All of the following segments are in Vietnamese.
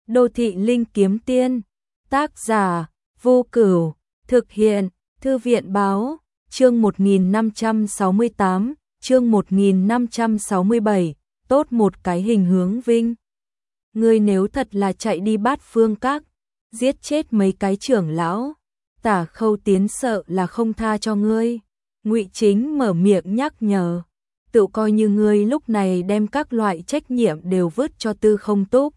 Đô thị linh kiếm tiên, tác giả, Vô Cửu, thực hiện, Thư viện báo, chương 1568, chương 1567, tốt một cái hình hướng vinh. Ngươi nếu thật là chạy đi Bát Phương Các, giết chết mấy cái trưởng lão, Tả Khâu Tiến sợ là không tha cho ngươi. Ngụy Chính mở miệng nhắc nhở, tự coi như ngươi lúc này đem các loại trách nhiệm đều vứt cho Tư Không Túc.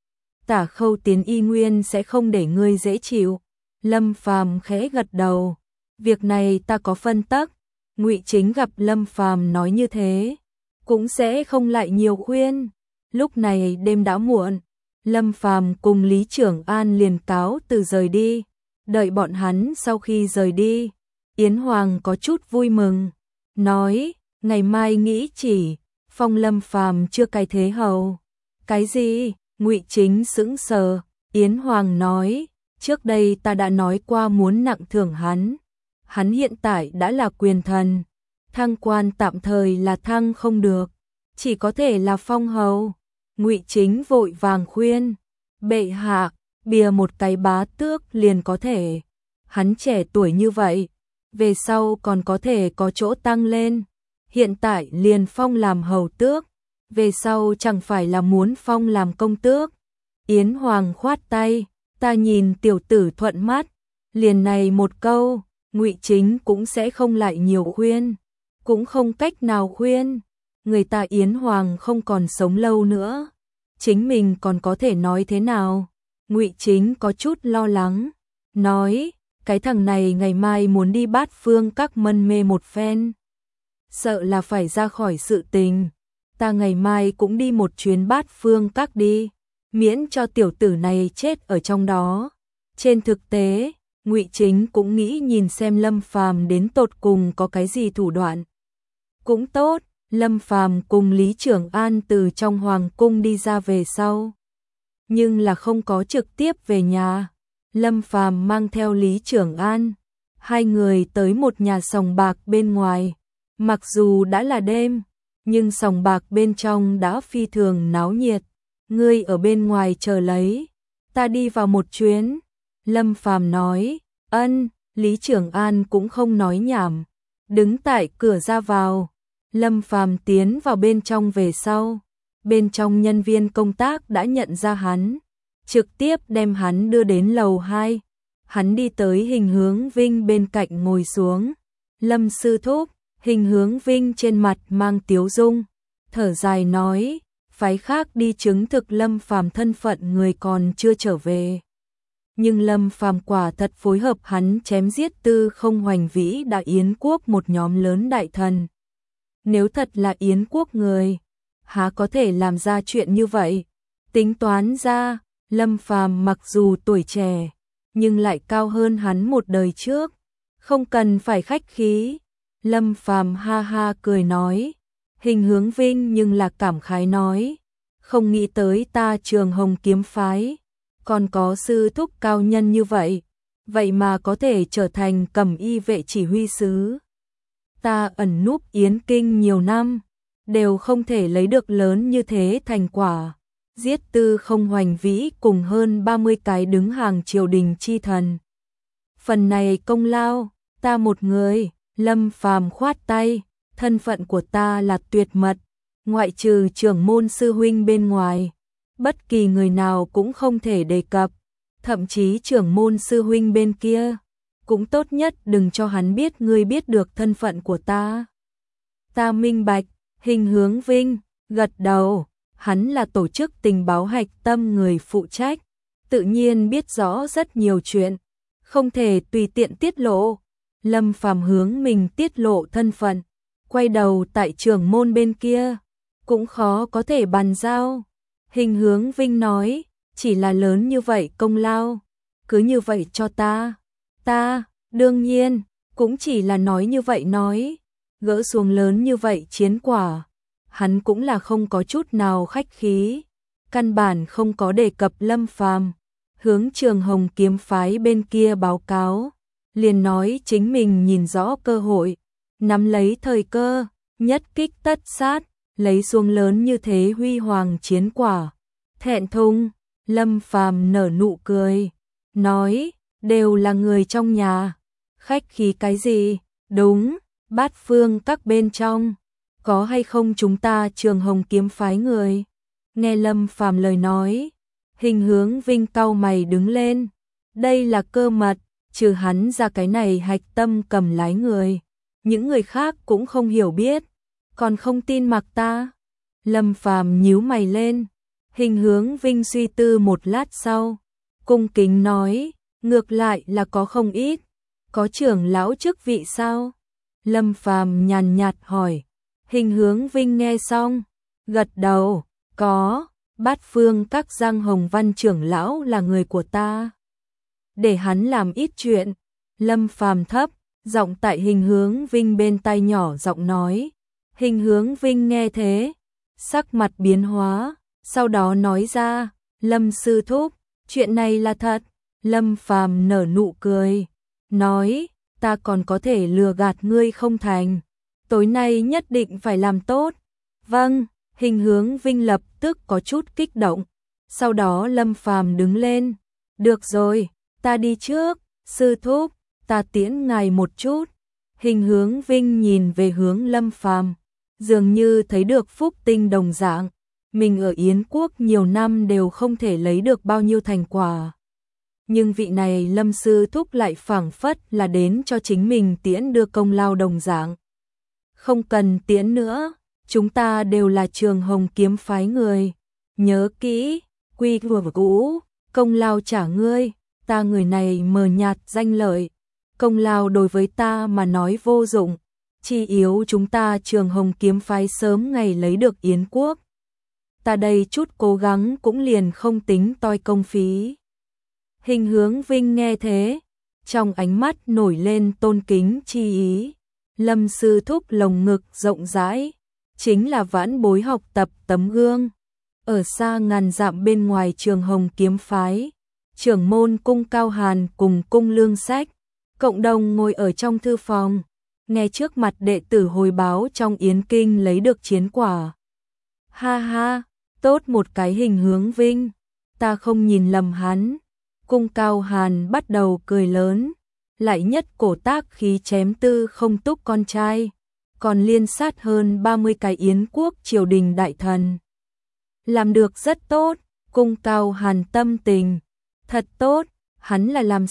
Tả Khâu Tiến y nguyên sẽ không để ngươi dễ chịu. Lâm Phàm khẽ gật đầu, việc này ta có phân tắc. Ngụy Chính gặp Lâm Phàm nói như thế, cũng sẽ không lại nhiều khuyên. Lúc này đêm đã muộn, Lâm Phàm cùng Lý Trưởng An liền cáo từ rời đi. Đợi bọn hắn sau khi rời đi, Yến Hoàng có chút vui mừng, nói, ngày mai nghĩ chỉ phong Lâm Phàm chưa cái thế hầu. Cái gì? Ngụy Chính sững sờ. Yến Hoàng nói, trước đây ta đã nói qua muốn nặng thưởng hắn. Hắn hiện tại đã là quyền thần, thăng quan tạm thời là thăng không được, chỉ có thể là phong hầu. Ngụy Chính vội vàng khuyên, bệ hạ, bìa một cái bá tước liền có thể. Hắn trẻ tuổi như vậy, về sau còn có thể có chỗ tăng lên. Hiện tại liền phong làm hầu tước, về sau chẳng phải là muốn phong làm công tước. Yến Hoàng khoát tay, ta nhìn tiểu tử thuận mắt, liền này một câu, Ngụy Chính cũng sẽ không lại nhiều khuyên, cũng không cách nào khuyên. Người ta Yến Hoàng không còn sống lâu nữa, chính mình còn có thể nói thế nào? Ngụy Chính có chút lo lắng, nói, cái thằng này ngày mai muốn đi Bát Phương Các mân mê một phen, sợ là phải ra khỏi sự tình. Ta ngày mai cũng đi một chuyến Bát Phương Các đi, miễn cho tiểu tử này chết ở trong đó. Trên thực tế, Ngụy Chính cũng nghĩ nhìn xem Lâm Phàm đến tột cùng có cái gì thủ đoạn. Cũng tốt, Lâm Phàm cùng Lý Trưởng An từ trong hoàng cung đi ra về sau, nhưng là không có trực tiếp về nhà. Lâm Phàm mang theo Lý Trưởng An, hai người tới một nhà sòng bạc bên ngoài. Mặc dù đã là đêm, nhưng sòng bạc bên trong đã phi thường náo nhiệt. Ngươi ở bên ngoài chờ lấy, ta đi vào một chuyến. Lâm Phàm nói, ân. Lý Trưởng An cũng không nói nhảm, đứng tại cửa ra vào. Lâm Phàm tiến vào bên trong về sau, bên trong nhân viên công tác đã nhận ra hắn, trực tiếp đem hắn đưa đến lầu 2. Hắn đi tới Hình Hướng Vinh bên cạnh ngồi xuống. Lâm sư thúc. Hình Hướng Vinh trên mặt mang tiếu dung, thở dài nói, phái khác đi chứng thực Lâm Phàm thân phận người còn chưa trở về. Nhưng Lâm Phàm quả thật phối hợp hắn chém giết Tư Không Hoành Vĩ đại Yến quốc một nhóm lớn đại thần. Nếu thật là Yến quốc người, há có thể làm ra chuyện như vậy? Tính toán ra, Lâm Phàm mặc dù tuổi trẻ, nhưng lại cao hơn hắn một đời trước, không cần phải khách khí. Lâm Phàm ha ha cười nói, Hình Hướng Vinh nhưng là cảm khái nói, không nghĩ tới ta Trường Hồng kiếm phái, còn có sư thúc cao nhân như vậy, vậy mà có thể trở thành Cẩm Y vệ chỉ huy sứ. Ta ẩn núp Yến Kinh nhiều năm, đều không thể lấy được lớn như thế thành quả, giết Tư Không Hoành Vĩ cùng hơn 30 cái đứng hàng triều đình chi thần. Phần này công lao, ta một người. Lâm Phàm khoát tay, thân phận của ta là tuyệt mật, ngoại trừ trưởng môn sư huynh bên ngoài, bất kỳ người nào cũng không thể đề cập, thậm chí trưởng môn sư huynh bên kia, cũng tốt nhất đừng cho hắn biết ngươi biết được thân phận của ta. Ta minh bạch. Hình Hướng Vinh gật đầu, hắn là tổ chức tình báo hạch tâm người phụ trách, tự nhiên biết rõ rất nhiều chuyện, không thể tùy tiện tiết lộ. Lâm Phàm hướng mình tiết lộ thân phận, quay đầu tại trưởng môn bên kia, cũng khó có thể bàn giao. Hình Hướng Vinh nói, chỉ là lớn như vậy công lao, cứ như vậy cho ta. Ta, đương nhiên, cũng chỉ là nói như vậy nói, gỡ xuống lớn như vậy chiến quả. Hắn cũng là không có chút nào khách khí, căn bản không có đề cập Lâm Phàm, hướng Trường Hồng kiếm phái bên kia báo cáo. Liền nói chính mình nhìn rõ cơ hội, nắm lấy thời cơ, nhất kích tất sát, lấy xuống lớn như thế huy hoàng chiến quả. Thẹn thùng, Lâm Phàm nở nụ cười, nói, đều là người trong nhà, khách khí cái gì, đúng, Bát Phương các bên trong, có hay không chúng ta Trường Hồng kiếm phái người. Nghe Lâm Phàm lời nói, Hình Hướng Vinh cau mày đứng lên, đây là cơ mật, trừ hắn ra cái này hạch tâm cầm lái người, những người khác cũng không hiểu biết, còn không tin mặc ta. Lâm Phàm nhíu mày lên, Hình Hướng Vinh suy tư một lát sau, cung kính nói, ngược lại là có không ít, có trưởng lão chức vị sao? Lâm Phàm nhàn nhạt hỏi. Hình Hướng Vinh nghe xong, gật đầu, có, Bát Phương các Giang Hồng Văn trưởng lão là người của ta. Để hắn làm ít chuyện. Lâm Phàm thấp giọng tại Hình Hướng Vinh bên tai nhỏ giọng nói. Hình Hướng Vinh nghe thế, sắc mặt biến hóa, sau đó nói ra, Lâm sư thúc, chuyện này là thật. Lâm Phàm nở nụ cười, nói, ta còn có thể lừa gạt ngươi không thành, tối nay nhất định phải làm tốt. Vâng, Hình Hướng Vinh lập tức có chút kích động, sau đó Lâm Phàm đứng lên, được rồi, ta đi trước, sư thúc, ta tiễn ngài một chút. Hình Hướng Vinh nhìn về hướng Lâm Phàm, dường như thấy được phúc tinh đồng dạng, mình ở Yến Quốc nhiều năm đều không thể lấy được bao nhiêu thành quả. Nhưng vị này Lâm sư thúc lại phảng phất là đến cho chính mình tiễn đưa công lao đồng dạng. Không cần tiễn nữa, chúng ta đều là Trường Hồng kiếm phái người. Nhớ kỹ, quy của cũ, công lao trả ngươi, ta người này mờ nhạt danh lợi. Công lao đối với ta mà nói vô dụng, chỉ yếu chúng ta Trường Hồng kiếm phái sớm ngày lấy được Yến Quốc. Ta đây chút cố gắng cũng liền không tính toi công phí. Hình Hướng Vinh nghe thế, trong ánh mắt nổi lên tôn kính chi ý. Lâm sư thúc lồng ngực rộng rãi, chính là vãn bối học tập tấm gương. Ở xa ngàn dặm bên ngoài Trường Hồng kiếm phái, trưởng môn Cung Cao Hàn cùng Cung Lương Sách, cộng đồng ngồi ở trong thư phòng, nghe trước mặt đệ tử hồi báo trong Yến Kinh lấy được chiến quả. Ha ha, tốt một cái Hình Hướng Vinh, ta không nhìn lầm hắn. Cung Cao Hàn bắt đầu cười lớn, lại nhất cổ tác khí chém Tư Không Túc con trai, còn liên sát hơn 30 cái Yến Quốc triều đình đại thần. Làm được rất tốt, Cung Cao Hàn tâm tình, thật tốt, hắn là làm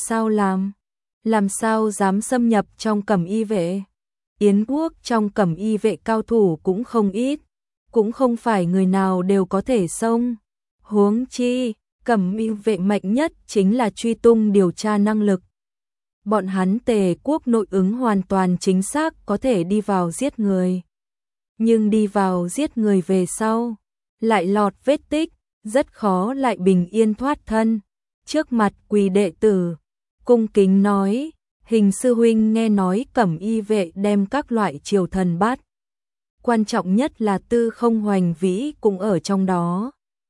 sao dám xâm nhập trong Cẩm Y vệ. Yến Quốc trong Cẩm Y vệ cao thủ cũng không ít, cũng không phải người nào đều có thể xông. Huống chi, Cẩm Y vệ mạnh nhất chính là truy tung điều tra năng lực. Bọn hắn Tề quốc nội ứng hoàn toàn chính xác có thể đi vào giết người. Nhưng đi vào giết người về sau, lại lọt vết tích, rất khó lại bình yên thoát thân. Trước mặt quỳ đệ tử, cung kính nói, Hình sư huynh nghe nói Cẩm Y vệ đem các loại triều thần bắt. Quan trọng nhất là Tư Không Hoành Vĩ cũng ở trong đó.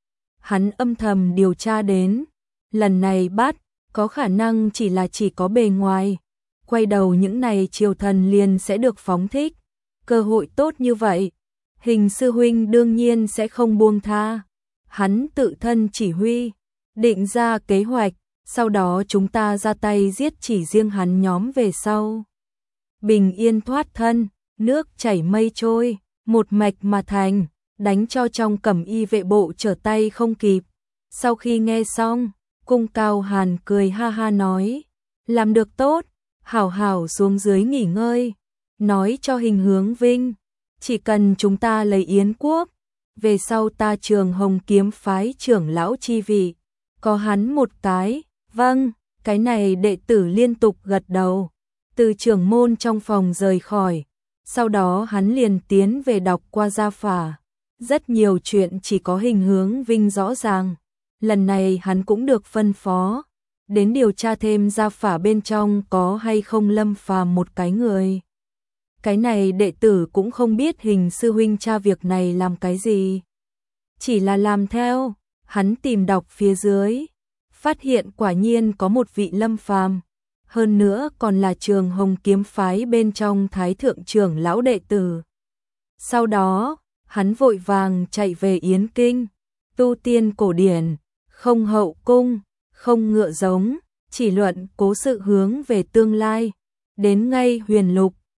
Hắn âm thầm điều tra đến, lần này bắt, có khả năng chỉ có bề ngoài, quay đầu những này triều thần liền sẽ được phóng thích. Cơ hội tốt như vậy, Hình sư huynh đương nhiên sẽ không buông tha. Hắn tự thân chỉ huy, định ra kế hoạch, sau đó chúng ta ra tay giết chỉ riêng hắn nhóm về sau. Bình yên thoát thân, nước chảy mây trôi, một mạch mà thành, đánh cho trong Cẩm Y vệ bộ trở tay không kịp. Sau khi nghe xong, Cung Cao Hàn cười ha ha nói, làm được tốt, hảo hảo xuống dưới nghỉ ngơi, nói cho Hình Hướng Vinh, chỉ cần chúng ta lấy Yến Quốc, về sau ta Trường Hồng kiếm phái trưởng lão chi vị, có hắn một cái. Vâng, cái này đệ tử liên tục gật đầu, từ trưởng môn trong phòng rời khỏi, sau đó hắn liền tiến về đọc qua gia phả. Rất nhiều chuyện chỉ có Hình Hướng Vinh rõ ràng, lần này hắn cũng được phân phó, đến điều tra thêm gia phả bên trong có hay không Lâm Phàm một cái người. Cái này đệ tử cũng không biết Hình sư huynh tra việc này làm cái gì, chỉ là làm theo, hắn tìm đọc phía dưới. Phát hiện quả nhiên có một vị Lâm Phàm, hơn nữa còn là Trường Hồng kiếm phái bên trong thái thượng trưởng lão đệ tử. Sau đó, hắn vội vàng chạy về Yến Kinh, tu tiên cổ điển, không hậu cung, không ngựa giống, chỉ luận cố sự hướng về tương lai. Đến ngay Huyền Lục,